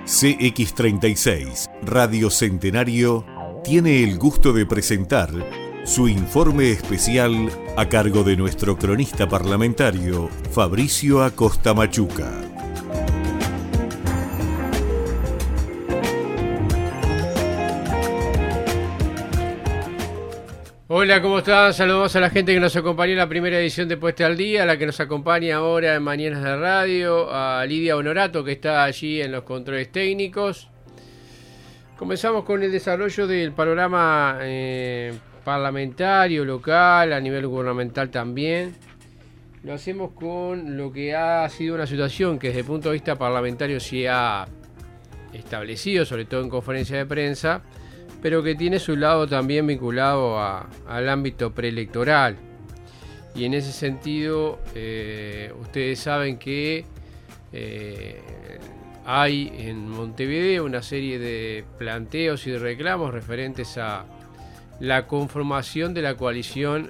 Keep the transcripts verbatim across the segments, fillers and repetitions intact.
C X treinta y seis, Radio Centenario, tiene el gusto de presentar su informe especial a cargo de nuestro cronista parlamentario, Fabricio Acosta Machuca. Hola, ¿cómo están? Saludos a la gente que nos acompañó en la primera edición de Puesta al Día, a la que nos acompaña ahora en Mañanas de Radio, a Lidia Honorato, que está allí en los controles técnicos. Comenzamos con el desarrollo del panorama eh, parlamentario, local, a nivel gubernamental también. Lo hacemos con lo que ha sido una situación que desde el punto de vista parlamentario se ha establecido, sobre todo en conferencia de prensa, pero que tiene su lado también vinculado a, al ámbito preelectoral. Y en ese sentido, eh, ustedes saben que eh, hay en Montevideo una serie de planteos y de reclamos referentes a la conformación de la coalición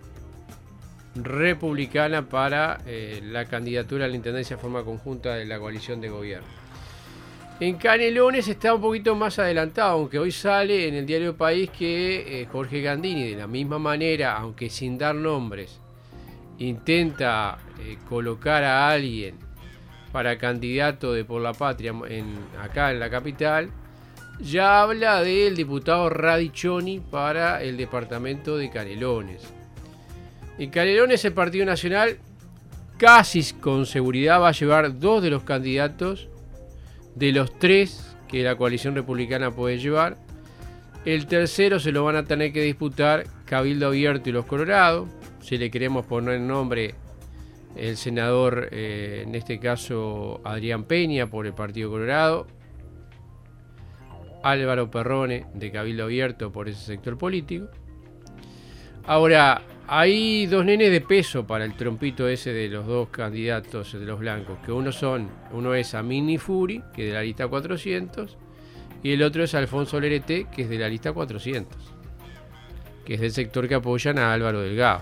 republicana para eh, la candidatura a la intendencia de forma conjunta de la coalición de gobierno. En Canelones está un poquito más adelantado, aunque hoy sale en el diario El País que eh, Jorge Gandini, de la misma manera, aunque sin dar nombres, intenta eh, colocar a alguien para candidato de Por la Patria en, acá en la capital. Ya habla del diputado Radicchoni para el departamento de Canelones. En Canelones el Partido Nacional casi con seguridad va a llevar dos de los candidatos de los tres que la coalición republicana puede llevar. El tercero se lo van a tener que disputar Cabildo Abierto y los Colorados. Si le queremos poner nombre, el senador, eh, en este caso Adrián Peña por el Partido Colorado, Álvaro Perrone de Cabildo Abierto por ese sector político. Ahora, hay dos nenes de peso para el trompito ese de los dos candidatos de los blancos, que uno son, uno es Amini Furi, que es de la lista cuatrocientos, y el otro es Alfonso Lerete, que es de la lista cuatrocientos, que es del sector que apoyan a Álvaro Delgado.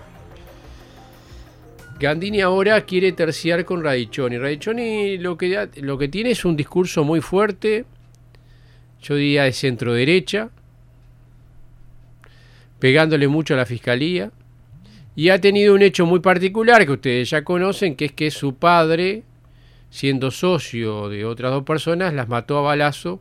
Gandini ahora quiere terciar con Radicchoni. Radicchoni lo que, lo que tiene es un discurso muy fuerte, yo diría de centro derecha, pegándole mucho a la fiscalía. Y ha tenido un hecho muy particular que ustedes ya conocen, que es que su padre, siendo socio de otras dos personas, las mató a balazo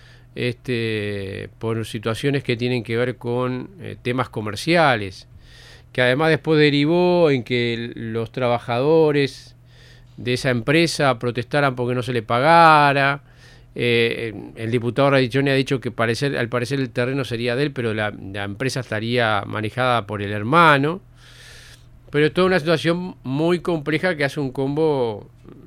este, por situaciones que tienen que ver con eh, temas comerciales, que además después derivó en que los trabajadores de esa empresa protestaran porque no se le pagara. Eh, el diputado Radicchoni ha dicho que parecer, al parecer el terreno sería de él, pero la, la empresa estaría manejada por el hermano. Pero es toda una situación muy compleja que hace un combo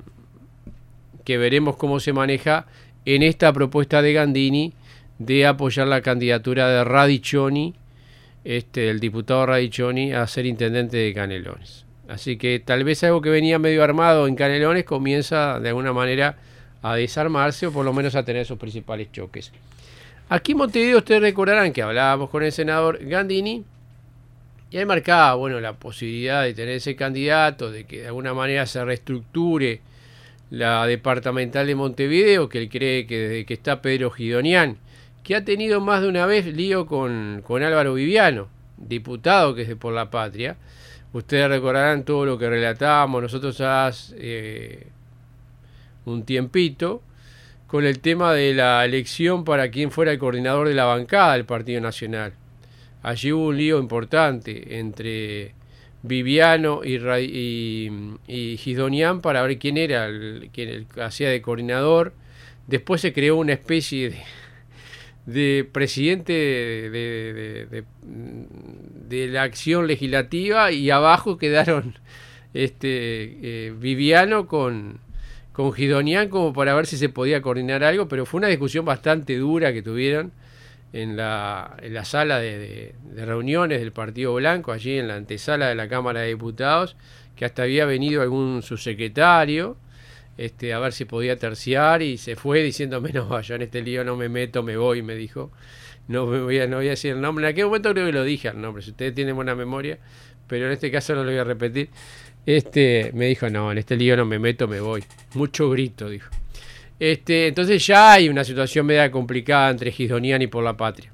que veremos cómo se maneja en esta propuesta de Gandini de apoyar la candidatura de Radicchoni, este, el diputado Radicchoni, a ser intendente de Canelones. Así que tal vez algo que venía medio armado en Canelones comienza de alguna manera a desarmarse o por lo menos a tener sus principales choques. Aquí en Montevideo ustedes recordarán que hablábamos con el senador Gandini y ahí marcaba, bueno, la posibilidad de tener ese candidato, de que de alguna manera se reestructure la departamental de Montevideo, que él cree que desde que está Pedro Gidonian, que ha tenido más de una vez lío con, con Álvaro Viviano, diputado que es de Por la Patria. Ustedes recordarán todo lo que relatábamos nosotros hace eh, un tiempito, con el tema de la elección para quien fuera el coordinador de la bancada del Partido Nacional. Allí hubo un lío importante entre Viviano y, y, y Gidonian para ver quién era el que hacía de coordinador. Después se creó una especie de, de presidente de, de, de, de, de la acción legislativa y abajo quedaron este, eh, Viviano con, con Gidonian como para ver si se podía coordinar algo, pero fue una discusión bastante dura que tuvieron en la, en la sala de, de, de reuniones del Partido Blanco, allí en la antesala de la Cámara de Diputados, que hasta había venido algún subsecretario este, a ver si podía terciar y se fue diciéndome, no, yo en este lío no me meto, me voy, me dijo. No, me voy a, no voy a decir el nombre. En aquel momento creo que lo dije el nombre, si ustedes tienen buena memoria, pero en este caso no lo voy a repetir. Este, me dijo, no, en este lío no me meto, me voy. Mucho grito, dijo. Este, entonces ya hay una situación media complicada entre Guidonian y Por la Patria.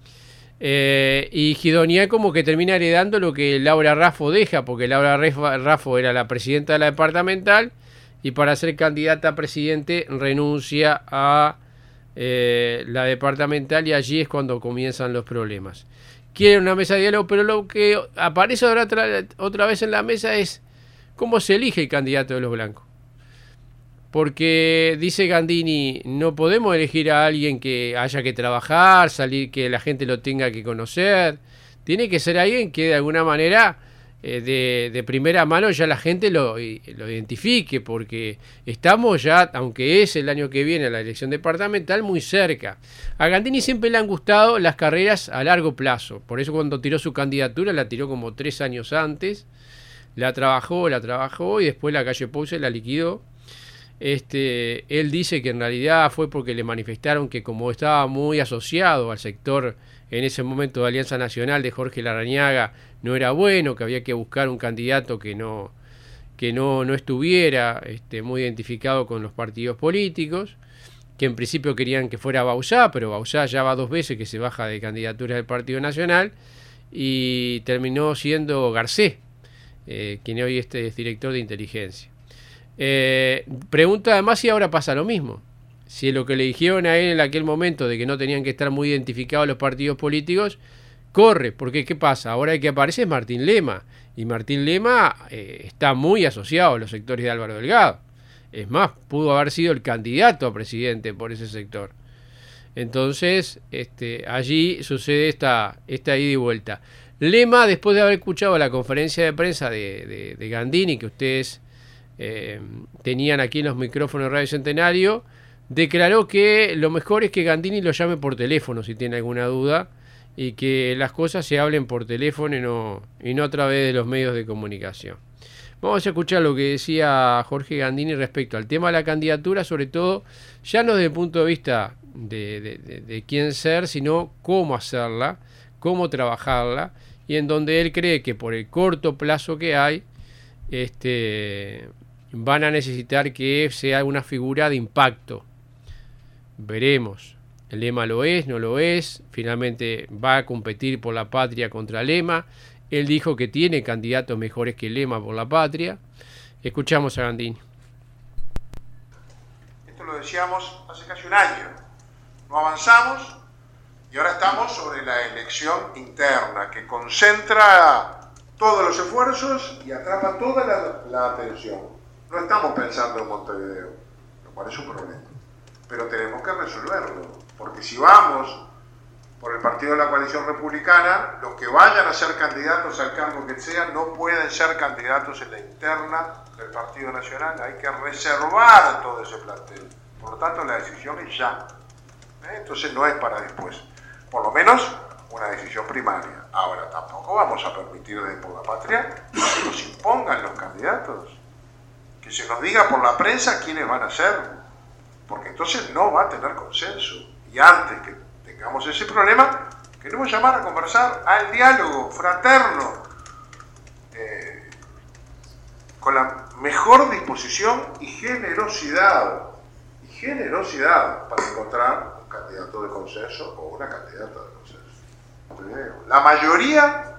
Eh, y Guidonian como que termina heredando lo que Laura Raffo deja, porque Laura Raffo era la presidenta de la departamental y para ser candidata a presidente renuncia a eh, la departamental y allí es cuando comienzan los problemas. Quiere una mesa de diálogo, pero lo que aparece ahora otra, otra vez en la mesa es cómo se elige el candidato de los blancos. Porque dice Gandini, no podemos elegir a alguien que haya que trabajar, salir, que la gente lo tenga que conocer. Tiene que ser alguien que de alguna manera, eh, de, de primera mano, ya la gente lo, lo identifique, porque estamos ya, aunque es el año que viene la elección departamental, muy cerca. A Gandini siempre le han gustado las carreras a largo plazo. Por eso cuando tiró su candidatura, la tiró como tres años antes. La trabajó, la trabajó y después la calle Pou se la liquidó. Este, él dice que en realidad fue porque le manifestaron que como estaba muy asociado al sector en ese momento de Alianza Nacional de Jorge Larrañaga, no era bueno, que había que buscar un candidato que no, que no, no estuviera este, muy identificado con los partidos políticos, que en principio querían que fuera Bauzá, pero Bauzá ya va dos veces que se baja de candidatura del Partido Nacional y terminó siendo Garcés, eh, quien hoy este es director de inteligencia. Eh, pregunta además si ahora pasa lo mismo, si lo que le dijeron a él en aquel momento de que no tenían que estar muy identificados los partidos políticos corre, porque ¿qué pasa? Ahora el que aparece es Martín Lema y Martín Lema eh, está muy asociado a los sectores de Álvaro Delgado, es más, pudo haber sido el candidato a presidente por ese sector. Entonces este, allí sucede esta, esta ida y vuelta. Lema, después de haber escuchado la conferencia de prensa de, de, de Gandini, que ustedes Eh, tenían aquí en los micrófonos de Radio Centenario, declaró que lo mejor es que Gandini lo llame por teléfono si tiene alguna duda y que las cosas se hablen por teléfono y no, y no a través de los medios de comunicación. Vamos a escuchar lo que decía Jorge Gandini respecto al tema de la candidatura, sobre todo ya no desde el punto de vista de, de, de, de quién ser, sino cómo hacerla, cómo trabajarla, y en donde él cree que por el corto plazo que hay, este van a necesitar que sea una figura de impacto. Veremos. Lema lo es, no lo es. Finalmente va a competir por la patria contra Lema. Él dijo que tiene candidatos mejores que Lema por la patria. Escuchamos a Gandini. Esto lo decíamos hace casi un año. No avanzamos y ahora estamos sobre la elección interna que concentra todos los esfuerzos y atrapa toda la, la atención. No estamos pensando en Montevideo, lo cual es un problema, pero tenemos que resolverlo, porque si vamos por el partido de la coalición republicana, los que vayan a ser candidatos al cargo que sea no pueden ser candidatos en la interna del Partido Nacional, hay que reservar todo ese plantel, por lo tanto la decisión es ya, ¿eh? Entonces no es para después, por lo menos una decisión primaria. Ahora tampoco vamos a permitir de por la patria que nos impongan los candidatos, que se nos diga por la prensa quiénes van a ser, porque entonces no va a tener consenso. Y antes que tengamos ese problema, queremos llamar a conversar al diálogo fraterno, eh, con la mejor disposición y generosidad, y generosidad para encontrar un candidato de consenso o una candidata de consenso. La mayoría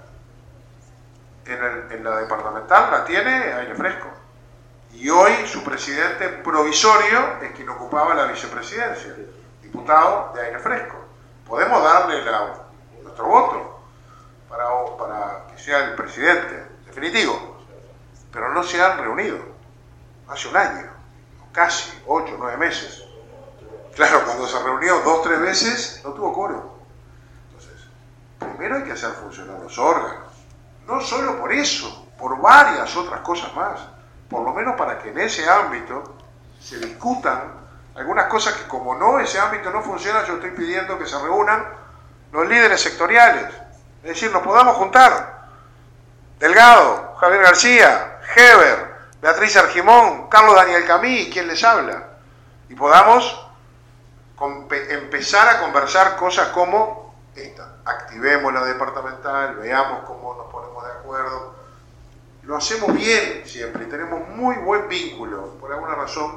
en, el, en la departamental la tiene Aire Fresco. Y hoy su presidente provisorio es quien ocupaba la vicepresidencia, diputado de Aire Fresco. Podemos darle la, nuestro voto para, para que sea el presidente definitivo, pero no se han reunido hace un año, casi ocho, nueve meses. Claro, cuando se reunió dos, tres veces, no tuvo quórum. Entonces, primero hay que hacer funcionar los órganos, no solo por eso, por varias otras cosas más. Por lo menos para que en ese ámbito se discutan algunas cosas que como no, ese ámbito no funciona, yo estoy pidiendo que se reúnan los líderes sectoriales, es decir, nos podamos juntar, Delgado, Javier García, Heber, Beatriz Argimón, Carlos Daniel Camí, quien les habla, y podamos empezar a conversar cosas como esta, activemos la departamental, veamos cómo nos ponemos de acuerdo. Lo hacemos bien siempre y tenemos muy buen vínculo. Por alguna razón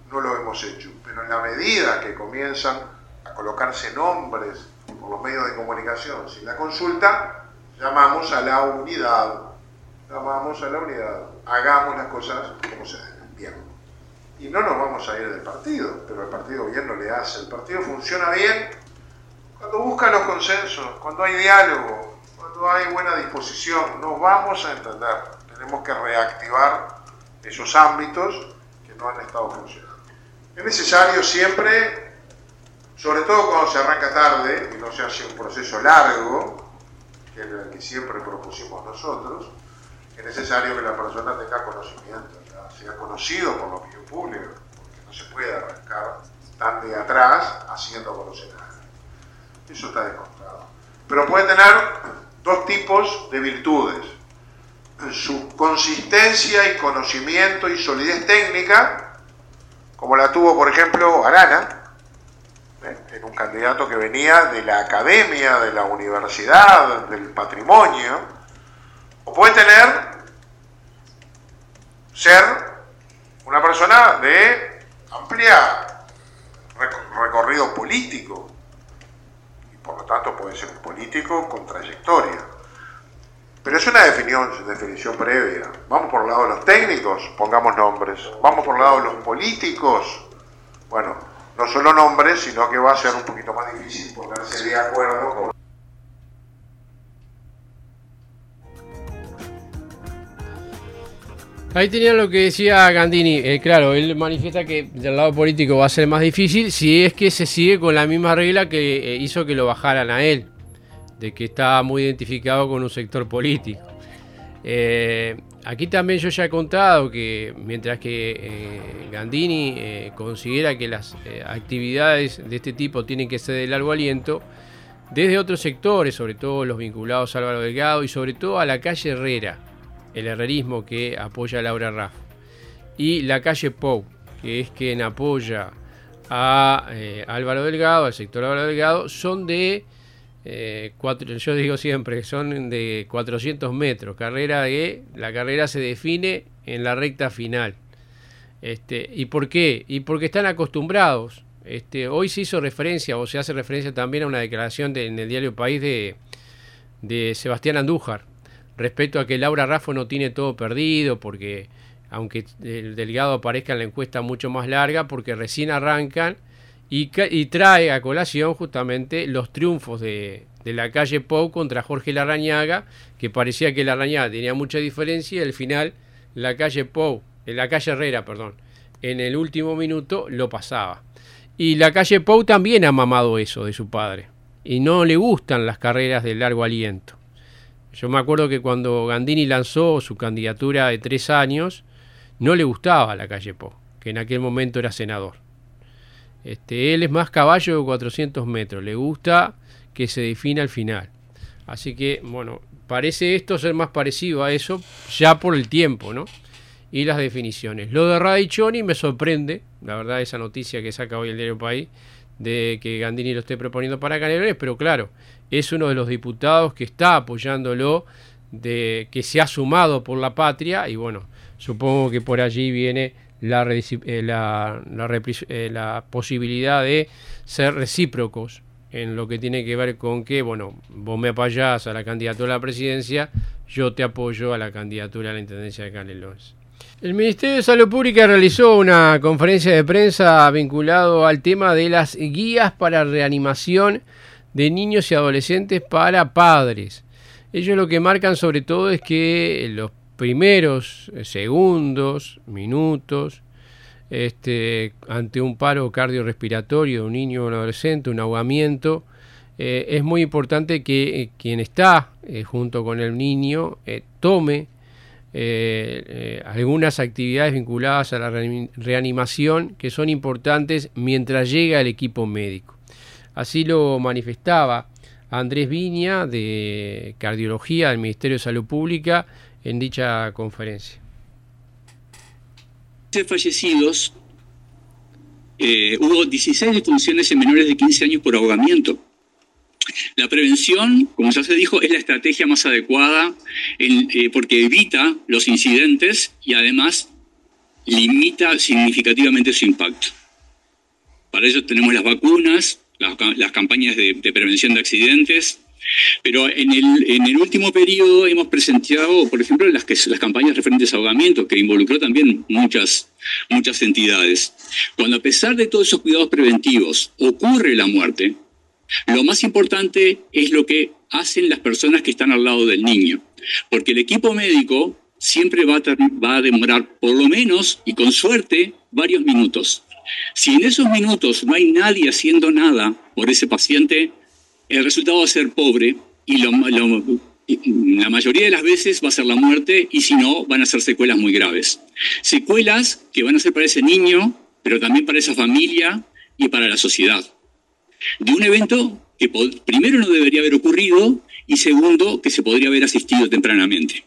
no lo hemos hecho, pero en la medida que comienzan a colocarse nombres por los medios de comunicación sin la consulta, llamamos a la unidad, llamamos a la unidad, hagamos las cosas como se deben, bien. Y no nos vamos a ir del partido, pero el partido bien no le hace. El partido funciona bien cuando busca los consensos, cuando hay diálogo, cuando hay buena disposición. Nos vamos a entender. Tenemos que reactivar esos ámbitos que no han estado funcionando. Es necesario siempre, sobre todo cuando se arranca tarde y no se hace un proceso largo, que es el que siempre propusimos nosotros, es necesario que la persona tenga conocimiento, ya sea conocido por la opinión pública, porque no se puede arrancar tan de atrás haciendo conocer a nadie. Eso está demostrado. Pero puede tener dos tipos de virtudes: su consistencia y conocimiento y solidez técnica, como la tuvo, por ejemplo, Arana, ¿eh? en un candidato que venía de la academia, de la universidad, del patrimonio. O puede tener, ser una persona de amplia recorrido político, y por lo tanto puede ser un político con trayectoria. Pero es una definición, definición previa. Vamos por el lado de los técnicos, pongamos nombres. Vamos por el lado de los políticos. Bueno, no solo nombres, sino que va a ser un poquito más difícil ponerse de acuerdo con... Ahí tenía lo que decía Gandini. Eh, claro, él manifiesta que del lado político va a ser más difícil si es que se sigue con la misma regla que eh, hizo que lo bajaran a él, de que está muy identificado con un sector político. Eh, aquí también yo ya he contado que mientras que eh, Gandini eh, considera que las eh, actividades de este tipo tienen que ser de largo aliento, desde otros sectores, sobre todo los vinculados a Álvaro Delgado y sobre todo a la calle Herrera, el herrerismo que apoya a Laura Raffo, y la calle Pou, que es quien apoya a eh, Álvaro Delgado, al sector Álvaro Delgado, son de, eh, cuatro, yo digo siempre, son de cuatrocientos metros, carrera de, la carrera se define en la recta final. Este, ¿Y por qué? Y porque están acostumbrados. Este, hoy se hizo referencia, o se hace referencia también a una declaración de, en el diario País de, de Sebastián Andújar, respecto a que Laura Raffo no tiene todo perdido, porque aunque el Delgado aparezca en la encuesta mucho más larga, porque recién arrancan, y, y trae a colación justamente los triunfos de, de la calle Pou contra Jorge Larrañaga, que parecía que Larrañaga tenía mucha diferencia, y al final la calle Pou, la calle Herrera, perdón, en el último minuto lo pasaba. Y la calle Pou también ha mamado eso de su padre, y no le gustan las carreras de largo aliento. Yo me acuerdo que cuando Gandini lanzó su candidatura de tres años, no le gustaba la calle Pou, que en aquel momento era senador. Este, él es más caballo de cuatrocientos metros, le gusta que se defina al final. Así que, bueno, parece esto ser más parecido a eso, ya por el tiempo, ¿no? Y las definiciones. Lo de Radiccioni me sorprende, la verdad, esa noticia que saca hoy el diario País, de que Gandini lo esté proponiendo para Canelones, pero claro, es uno de los diputados que está apoyándolo, de que se ha sumado por la patria, y bueno, supongo que por allí viene la, eh, la, la, eh, la posibilidad de ser recíprocos en lo que tiene que ver con que, bueno, vos me apoyás a la candidatura a la presidencia, yo te apoyo a la candidatura a la intendencia de Canelones. El Ministerio de Salud Pública realizó una conferencia de prensa vinculado al tema de las guías para reanimación de niños y adolescentes para padres. Ellos lo que marcan sobre todo es que los primeros segundos, minutos, este, ante un paro cardiorrespiratorio de un niño o un adolescente, un ahogamiento, eh, es muy importante que eh, quien está eh, junto con el niño eh, tome Eh, eh, algunas actividades vinculadas a la reanimación que son importantes mientras llega el equipo médico. Así lo manifestaba Andrés Viña, de Cardiología del Ministerio de Salud Pública, en dicha conferencia. Fallecidos, eh, hubo dieciséis defunciones en menores de quince años por ahogamiento. La prevención, como ya se dijo, es la estrategia más adecuada en, eh, porque evita los incidentes y además limita significativamente su impacto. Para ello tenemos las vacunas, las, las campañas de, de prevención de accidentes, pero en el, en el último periodo hemos presentado, por ejemplo, las, que, las campañas referentes a ahogamiento, que involucró también muchas, muchas entidades. Cuando a pesar de todos esos cuidados preventivos ocurre la muerte, lo más importante es lo que hacen las personas que están al lado del niño, porque el equipo médico siempre va a, va a demorar por lo menos, y con suerte, varios minutos. Si en esos minutos no hay nadie haciendo nada por ese paciente, el resultado va a ser pobre y lo, lo, la mayoría de las veces va a ser la muerte, y si no, van a ser secuelas muy graves. Secuelas que van a ser para ese niño, pero también para esa familia y para la sociedad. De un evento que primero no debería haber ocurrido y segundo que se podría haber asistido tempranamente.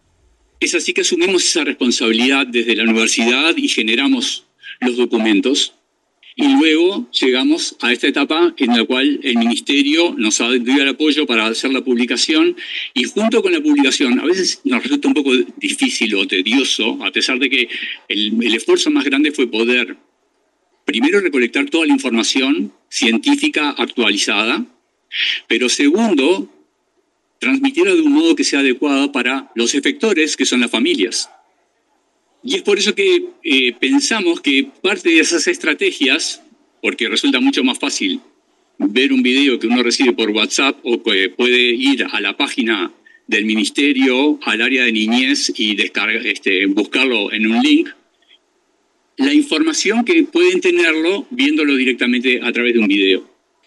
Es así que asumimos esa responsabilidad desde la universidad y generamos los documentos, y luego llegamos a esta etapa en la cual el Ministerio nos dio el apoyo para hacer la publicación, y junto con la publicación, a veces nos resulta un poco difícil o tedioso, a pesar de que el, el esfuerzo más grande fue poder primero recolectar toda la información científica actualizada, pero segundo, transmitirla de un modo que sea adecuado para los efectores, que son las familias. Y es por eso que eh, pensamos que parte de esas estrategias, porque resulta mucho más fácil ver un video que uno recibe por WhatsApp, o que puede ir a la página del Ministerio, al área de niñez, y descargar, este, buscarlo en un link, la información que pueden tenerlo viéndolo directamente a través de un video.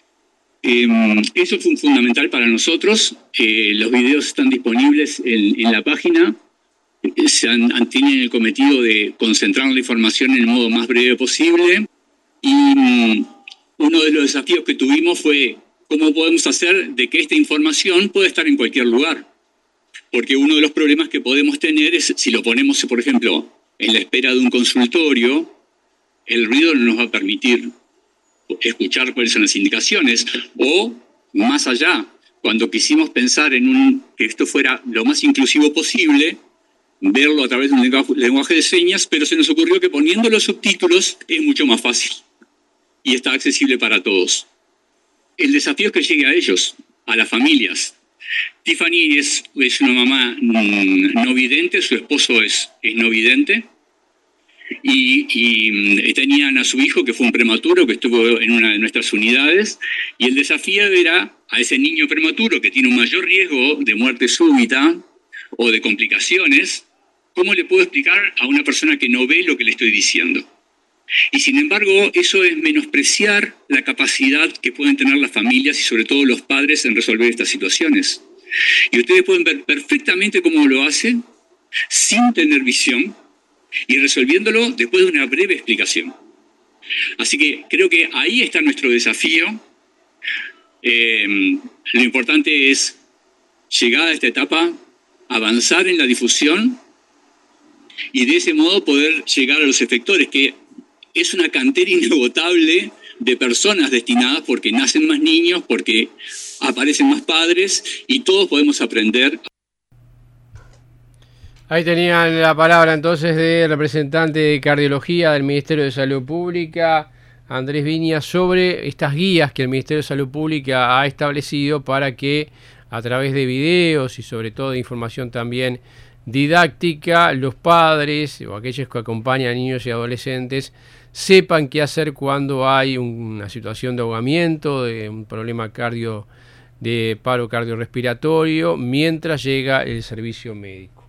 Eh, eso fue fundamental para nosotros. Eh, los videos están disponibles en, en la página. Se han, han, tienen el cometido de concentrar la información en el modo más breve posible. Y um, uno de los desafíos que tuvimos fue cómo podemos hacer de que esta información pueda estar en cualquier lugar. Porque uno de los problemas que podemos tener es, si lo ponemos, por ejemplo, en la espera de un consultorio, el ruido no nos va a permitir escuchar cuáles son las indicaciones. O, más allá, cuando quisimos pensar en un, que esto fuera lo más inclusivo posible, verlo a través de un lenguaje de señas, pero se nos ocurrió que poniendo los subtítulos es mucho más fácil y está accesible para todos. El desafío es que llegue a ellos, a las familias. Tiffany es, es una mamá no vidente, su esposo es, es no vidente, y, y tenían a su hijo que fue un prematuro, que estuvo en una de nuestras unidades, y el desafío era a ese niño prematuro que tiene un mayor riesgo de muerte súbita o de complicaciones, ¿cómo le puedo explicar a una persona que no ve lo que le estoy diciendo? Y sin embargo, eso es menospreciar la capacidad que pueden tener las familias y sobre todo los padres en resolver estas situaciones. Y ustedes pueden ver perfectamente cómo lo hacen sin tener visión y resolviéndolo después de una breve explicación. Así que creo que ahí está nuestro desafío. Eh, lo importante es, llegada a esta etapa, avanzar en la difusión y de ese modo poder llegar a los efectores, que es una cantera inagotable de personas destinadas, porque nacen más niños, porque aparecen más padres y todos podemos aprender. Ahí tenían la palabra entonces del representante de cardiología del Ministerio de Salud Pública, Andrés Viña, sobre estas guías que el Ministerio de Salud Pública ha establecido para que a través de videos y sobre todo de información también didáctica, los padres o aquellos que acompañan a niños y adolescentes sepan qué hacer cuando hay una situación de ahogamiento, de un problema cardio, de paro cardiorrespiratorio, mientras llega el servicio médico.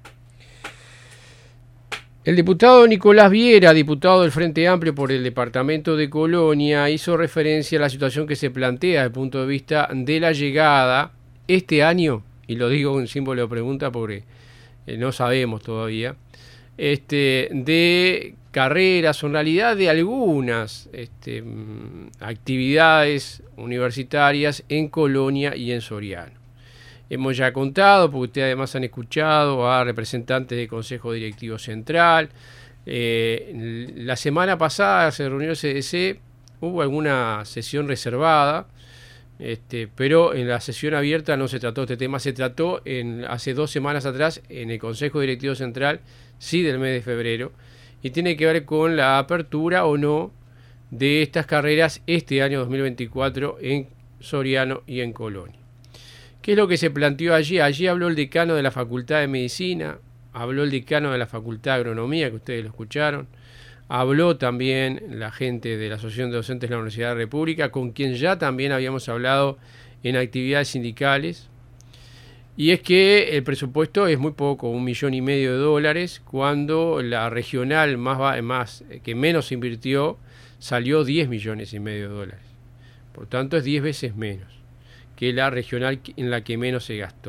El diputado Nicolás Viera, diputado del Frente Amplio por el departamento de Colonia, hizo referencia a la situación que se plantea desde el punto de vista de la llegada este año, y lo digo en símbolo de pregunta porque eh, no sabemos todavía, este, de carreras o en realidad de algunas este, actividades universitarias en Colonia y en Soriano. Hemos ya contado, porque ustedes además han escuchado a representantes del Consejo Directivo Central. Eh, la semana pasada se reunió el C D C, hubo alguna sesión reservada, este, pero en la sesión abierta no se trató este tema, se trató en, hace dos semanas atrás en el Consejo Directivo Central, sí, del mes de febrero, y tiene que ver con la apertura o no de estas carreras este año dos mil veinticuatro en Soriano y en Colonia. ¿Qué es lo que se planteó allí? Allí habló el decano de la Facultad de Medicina, habló el decano de la Facultad de Agronomía, que ustedes lo escucharon, habló también la gente de la Asociación de Docentes de la Universidad de la República, con quien ya también habíamos hablado en actividades sindicales, y es que el presupuesto es muy poco, un millón y medio de dólares, cuando la regional más, más que menos invirtió salió diez millones y medio de dólares. Por tanto, es diez veces menos que la regional en la que menos se gastó.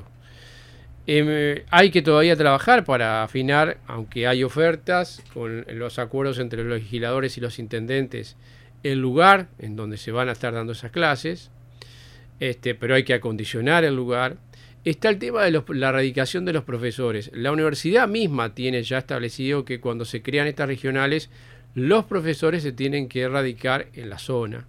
Eh, hay que todavía trabajar para afinar, aunque hay ofertas con los acuerdos entre los legisladores y los intendentes, el lugar en donde se van a estar dando esas clases, este, pero hay que acondicionar el lugar. Está el tema de los, la radicación de los profesores. La universidad misma tiene ya establecido que cuando se crean estas regionales, los profesores se tienen que radicar en la zona.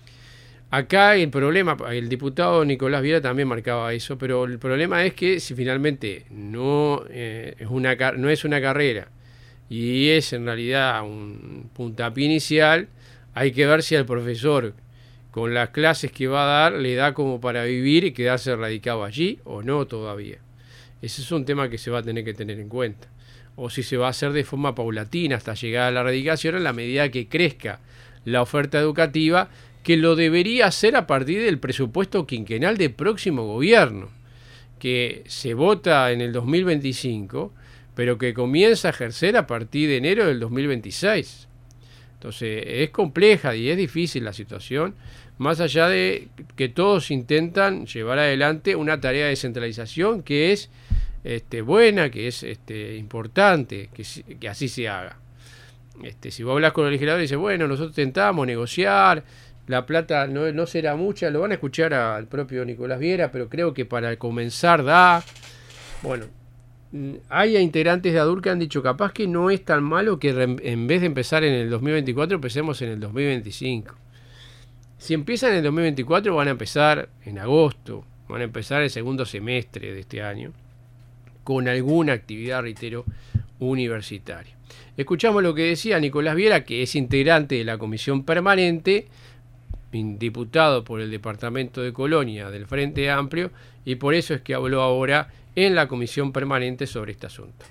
Acá el problema, el diputado Nicolás Viera también marcaba eso, pero el problema es que si finalmente no, eh, es, una, no es una carrera y es en realidad un puntapié inicial, hay que ver si al profesor con las clases que va a dar le da como para vivir y quedarse radicado allí o no todavía. Ese es un tema que se va a tener que tener en cuenta. O si se va a hacer de forma paulatina hasta llegar a la radicación en la medida que crezca la oferta educativa, que lo debería hacer a partir del presupuesto quinquenal del próximo gobierno, que se vota en el dos mil veinticinco, pero que comienza a ejercer a partir de enero del dos mil veintiséis. Entonces es compleja y es difícil la situación, más allá de que todos intentan llevar adelante una tarea de descentralización que es este, buena, que es este, importante, que, que así se haga. Este, si vos hablas con los legisladores y dices, bueno, nosotros intentamos negociar, la plata no, no será mucha, lo van a escuchar al propio Nicolás Viera, pero creo que para comenzar da. Bueno, hay integrantes de ADUR que han dicho capaz que no es tan malo que en vez de empezar en el dos mil veinticuatro empecemos en el dos mil veinticinco. Si empiezan en el dos mil veinticuatro van a empezar en agosto, van a empezar el segundo semestre de este año con alguna actividad, reitero, universitaria. Escuchamos lo que decía Nicolás Viera, que es integrante de la comisión permanente, diputado por el departamento de Colonia del Frente Amplio, y por eso es que habló ahora en la comisión permanente sobre este asunto.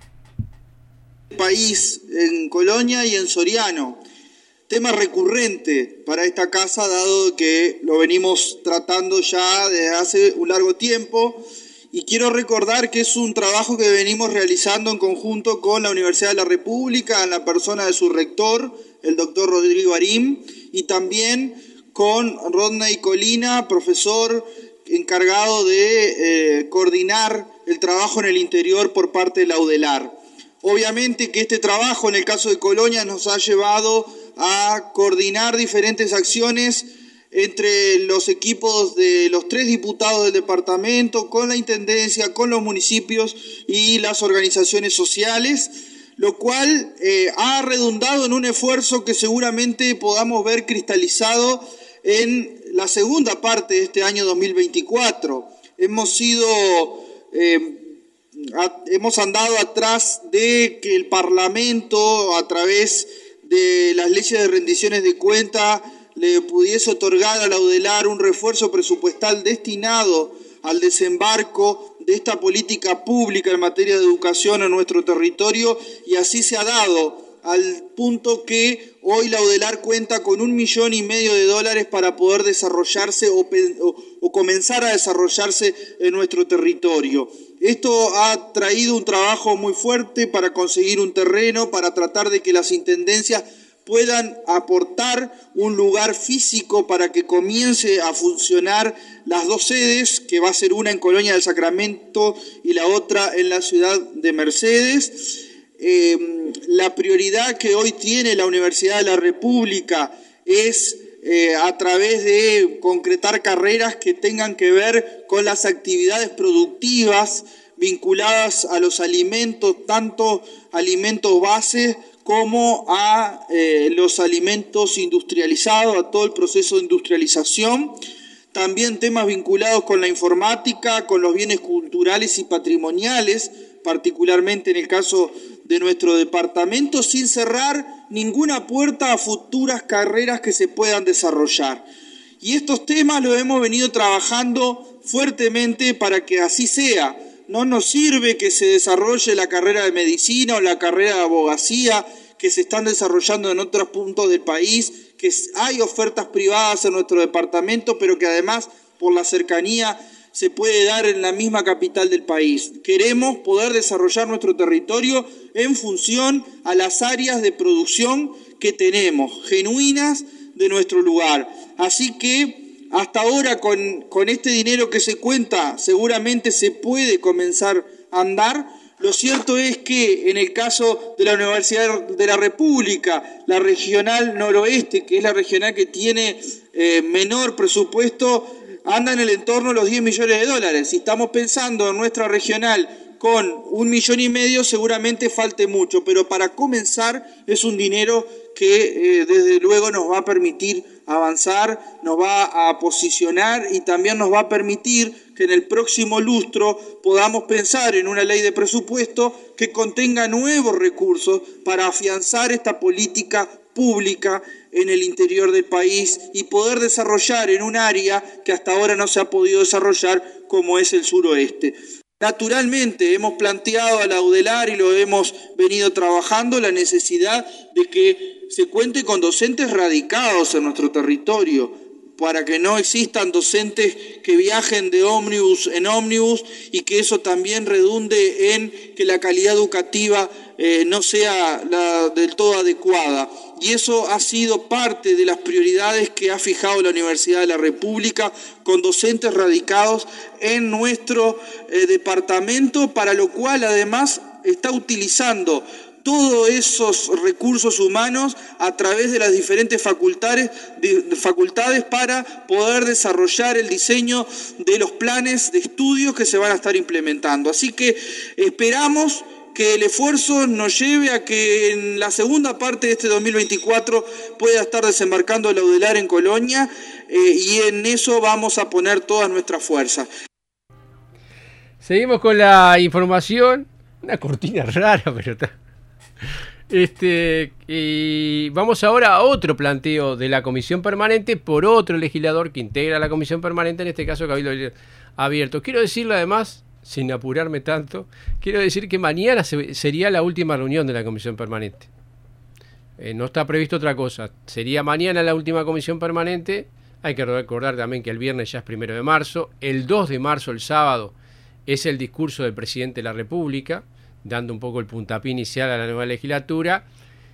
País en Colonia y en Soriano, tema recurrente para esta casa, dado que lo venimos tratando ya desde hace un largo tiempo, y quiero recordar que es un trabajo que venimos realizando en conjunto con la Universidad de la República, en la persona de su rector, el doctor Rodrigo Arim, y también con Rodney Colina, profesor encargado de eh, coordinar el trabajo en el interior por parte de la UDELAR. Obviamente que este trabajo en el caso de Colonia nos ha llevado a coordinar diferentes acciones entre los equipos de los tres diputados del departamento, con la intendencia, con los municipios y las organizaciones sociales, lo cual eh, ha redundado en un esfuerzo que seguramente podamos ver cristalizado en la segunda parte de este año dos mil veinticuatro. Hemos sido, eh, a, hemos andado atrás de que el Parlamento, a través de las leyes de rendiciones de cuenta, le pudiese otorgar a la UDELAR un refuerzo presupuestal destinado al desembarco de esta política pública en materia de educación en nuestro territorio, y así se ha dado, al punto que hoy la UDELAR cuenta con un millón y medio de dólares para poder desarrollarse o, o, o comenzar a desarrollarse en nuestro territorio. Esto ha traído un trabajo muy fuerte para conseguir un terreno, para tratar de que las intendencias puedan aportar un lugar físico para que comience a funcionar las dos sedes, que va a ser una en Colonia del Sacramento y la otra en la ciudad de Mercedes. Eh, la prioridad que hoy tiene la Universidad de la República es eh, a través de concretar carreras que tengan que ver con las actividades productivas vinculadas a los alimentos, tanto alimentos bases como a eh, los alimentos industrializados, a todo el proceso de industrialización. También temas vinculados con la informática, con los bienes culturales y patrimoniales, particularmente en el caso de nuestro departamento, sin cerrar ninguna puerta a futuras carreras que se puedan desarrollar. Y estos temas los hemos venido trabajando fuertemente para que así sea. No nos sirve que se desarrolle la carrera de medicina o la carrera de abogacía que se están desarrollando en otros puntos del país, que hay ofertas privadas en nuestro departamento, pero que además por la cercanía se puede dar en la misma capital del país. Queremos poder desarrollar nuestro territorio en función a las áreas de producción que tenemos, genuinas de nuestro lugar. Así que hasta ahora con, con este dinero que se cuenta seguramente se puede comenzar a andar. Lo cierto es que en el caso de la Universidad de la República, la regional noroeste, que es la regional que tiene eh, menor presupuesto, anda en el entorno de los diez millones de dólares. Si estamos pensando en nuestra regional con un millón y medio, seguramente falte mucho, pero para comenzar es un dinero que eh, desde luego nos va a permitir avanzar, nos va a posicionar y también nos va a permitir que en el próximo lustro podamos pensar en una ley de presupuesto que contenga nuevos recursos para afianzar esta política pública en el interior del país y poder desarrollar en un área que hasta ahora no se ha podido desarrollar, como es el suroeste. Naturalmente hemos planteado a la UDELAR y lo hemos venido trabajando la necesidad de que se cuente con docentes radicados en nuestro territorio, para que no existan docentes que viajen de ómnibus en ómnibus y que eso también redunde en que la calidad educativa eh, no sea la del todo adecuada. Y eso ha sido parte de las prioridades que ha fijado la Universidad de la República con docentes radicados en nuestro eh, departamento, para lo cual además está utilizando todos esos recursos humanos a través de las diferentes facultades, de, de facultades para poder desarrollar el diseño de los planes de estudios que se van a estar implementando. Así que esperamos que el esfuerzo nos lleve a que en la segunda parte de este dos mil veinticuatro pueda estar desembarcando la UDELAR en Colonia eh, y en eso vamos a poner todas nuestras fuerzas. Seguimos con la información. Una cortina rara, pero está... Este, y vamos ahora a otro planteo de la Comisión Permanente por otro legislador que integra la Comisión Permanente, en este caso Cabildo Abierto. Quiero decirle además, sin apurarme tanto, quiero decir que mañana se, sería la última reunión de la Comisión Permanente. Eh, no está previsto otra cosa. Sería mañana la última Comisión Permanente. Hay que recordar también que el viernes ya es primero de marzo. El dos de marzo, el sábado, es el discurso del presidente de la República, dando un poco el puntapié inicial a la nueva legislatura,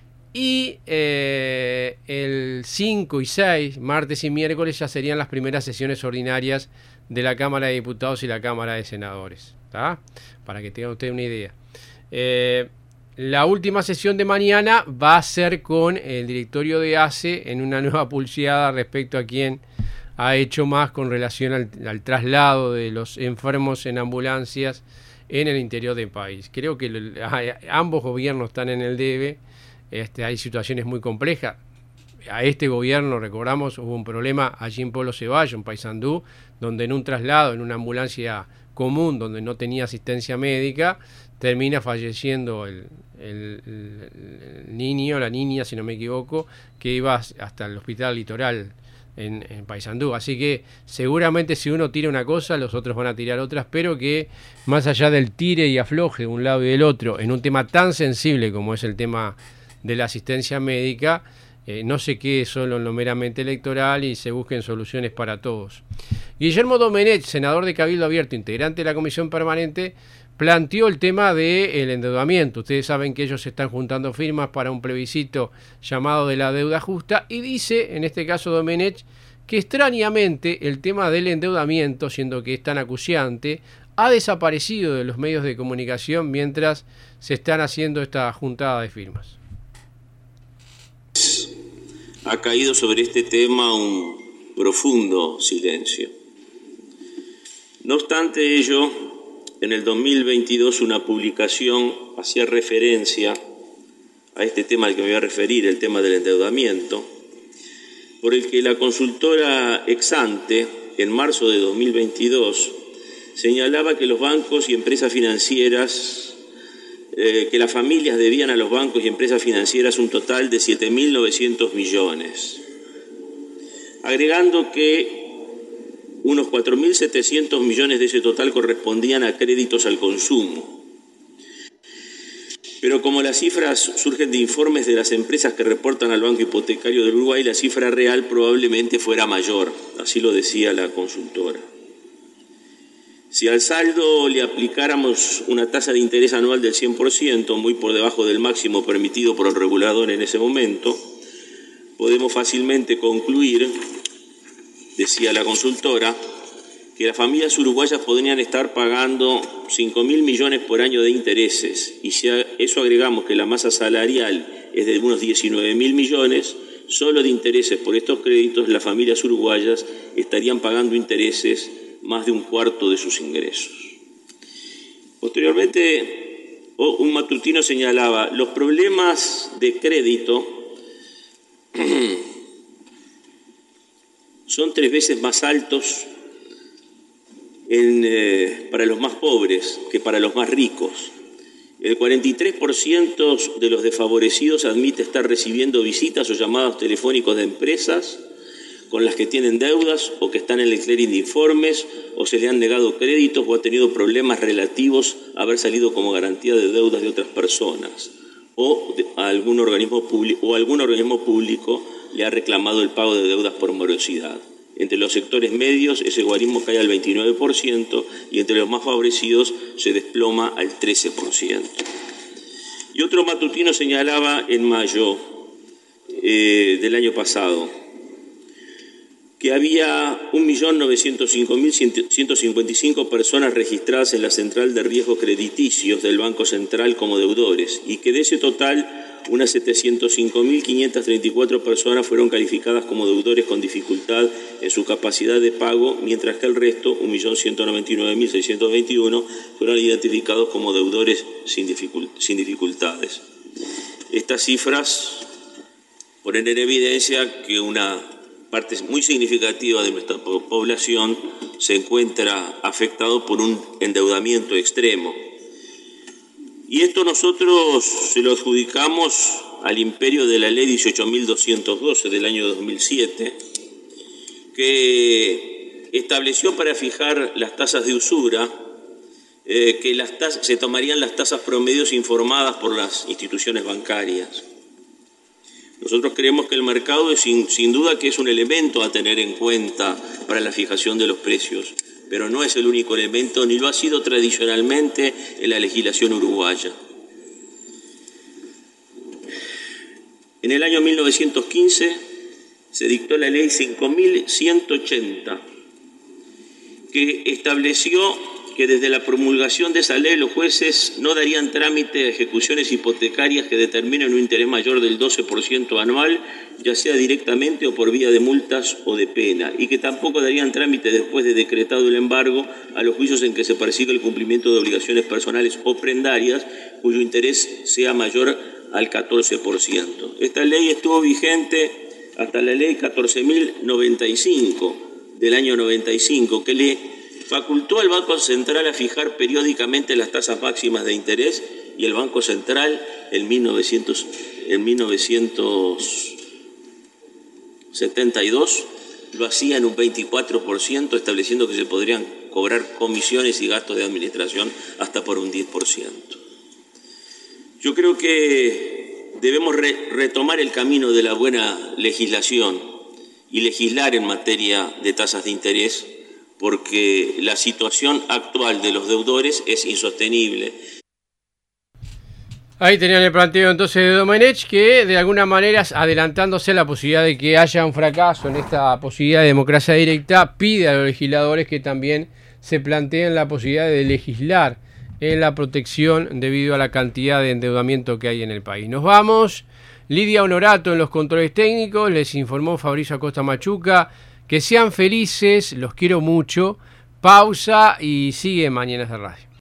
y eh, el cinco y seis, martes y miércoles, ya serían las primeras sesiones ordinarias de la Cámara de Diputados y la Cámara de Senadores, ¿tá? Para que tenga usted una idea. Eh, la última sesión de mañana va a ser con el directorio de A C E en una nueva pulseada respecto a quién ha hecho más con relación al, al traslado de los enfermos en ambulancias en el interior del país. Creo que el, ambos gobiernos están en el debe. Este, hay situaciones muy complejas. A este gobierno, recordamos, hubo un problema allí en Pueblo Ceballos, en Paysandú, donde en un traslado, en una ambulancia común, donde no tenía asistencia médica, termina falleciendo el, el, el niño, la niña, si no me equivoco, que iba hasta el hospital litoral en, en Paysandú. Así que seguramente si uno tira una cosa, los otros van a tirar otras, pero que más allá del tire y afloje de un lado y del otro, en un tema tan sensible como es el tema de la asistencia médica, eh, no se quede solo en lo meramente electoral y se busquen soluciones para todos. Guillermo Domenech, senador de Cabildo Abierto, integrante de la Comisión Permanente, planteó el tema del endeudamiento. Ustedes saben que ellos están juntando firmas para un plebiscito llamado de la deuda justa, y dice, en este caso Domenech, que extrañamente el tema del endeudamiento, siendo que es tan acuciante, ha desaparecido de los medios de comunicación mientras se están haciendo esta juntada de firmas. Ha caído sobre este tema un profundo silencio. No obstante ello, en el dos mil veintidós una publicación hacía referencia a este tema al que me voy a referir, el tema del endeudamiento, por el que la consultora Exante, en marzo de dos mil veintidós, señalaba que los bancos y empresas financieras eh, que las familias debían a los bancos y empresas financieras un total de siete mil novecientos millones, agregando que unos cuatro mil setecientos millones de ese total correspondían a créditos al consumo. Pero como las cifras surgen de informes de las empresas que reportan al Banco Hipotecario del Uruguay, la cifra real probablemente fuera mayor, así lo decía la consultora. Si al saldo le aplicáramos una tasa de interés anual del cien por ciento, muy por debajo del máximo permitido por el regulador en ese momento, podemos fácilmente concluir, decía la consultora, que las familias uruguayas podrían estar pagando cinco mil millones por año de intereses, y si a eso agregamos que la masa salarial es de unos diecinueve mil millones, solo de intereses por estos créditos las familias uruguayas estarían pagando intereses más de un cuarto de sus ingresos. Posteriormente, un matutino señalaba, los problemas de crédito son tres veces más altos en, eh, para los más pobres que para los más ricos. El cuarenta y tres por ciento de los desfavorecidos admite estar recibiendo visitas o llamados telefónicos de empresas con las que tienen deudas o que están en el clearing de informes o se le han negado créditos o ha tenido problemas relativos a haber salido como garantía de deudas de otras personas o de, a algún organismo público o algún organismo público le ha reclamado el pago de deudas por morosidad. Entre los sectores medios ese guarismo cae al veintinueve por ciento y entre los más favorecidos se desploma al trece por ciento. Y otro matutino señalaba en mayo eh, del año pasado que había un millón novecientos cinco mil ciento cincuenta y cinco personas registradas en la central de riesgos crediticios del Banco Central como deudores y que de ese total unas setecientos cinco mil quinientas treinta y cuatro personas fueron calificadas como deudores con dificultad en su capacidad de pago, mientras que el resto, un millón ciento noventa y nueve mil seiscientos veintiuno, fueron identificados como deudores sin, dificult- sin dificultades. Estas cifras ponen en evidencia que una parte muy significativa de nuestra población se encuentra afectado por un endeudamiento extremo. Y esto nosotros se lo adjudicamos al imperio de la ley dieciocho mil doscientos doce del año dos mil siete, que estableció para fijar las tasas de usura eh, que las tasas, se tomarían las tasas promedios informadas por las instituciones bancarias. Nosotros creemos que el mercado es sin, sin duda que es un elemento a tener en cuenta para la fijación de los precios, pero no es el único elemento, ni lo ha sido tradicionalmente en la legislación uruguaya. En el año mil novecientos quince se dictó la ley cinco mil ciento ochenta, que estableció que desde la promulgación de esa ley los jueces no darían trámite a ejecuciones hipotecarias que determinen un interés mayor del doce por ciento anual, ya sea directamente o por vía de multas o de pena, y que tampoco darían trámite después de decretado el embargo a los juicios en que se persiga el cumplimiento de obligaciones personales o prendarias cuyo interés sea mayor al catorce por ciento. Esta ley estuvo vigente hasta la ley catorce mil noventa y cinco del año noventa y cinco, que le facultó al Banco Central a fijar periódicamente las tasas máximas de interés, y el Banco Central en mil novecientos setenta y dos lo hacía en un veinticuatro por ciento, estableciendo que se podrían cobrar comisiones y gastos de administración hasta por un diez por ciento. Yo creo que debemos re- retomar el camino de la buena legislación y legislar en materia de tasas de interés, porque la situación actual de los deudores es insostenible. Ahí tenían el planteo entonces de Domenech, que de alguna manera, adelantándose a la posibilidad de que haya un fracaso en esta posibilidad de democracia directa, pide a los legisladores que también se planteen la posibilidad de legislar en la protección debido a la cantidad de endeudamiento que hay en el país. Nos vamos. Lidia Honorato en los controles técnicos, les informó Fabricio Acosta Machuca. Que sean felices, los quiero mucho. Pausa y sigue Mañanas de Radio.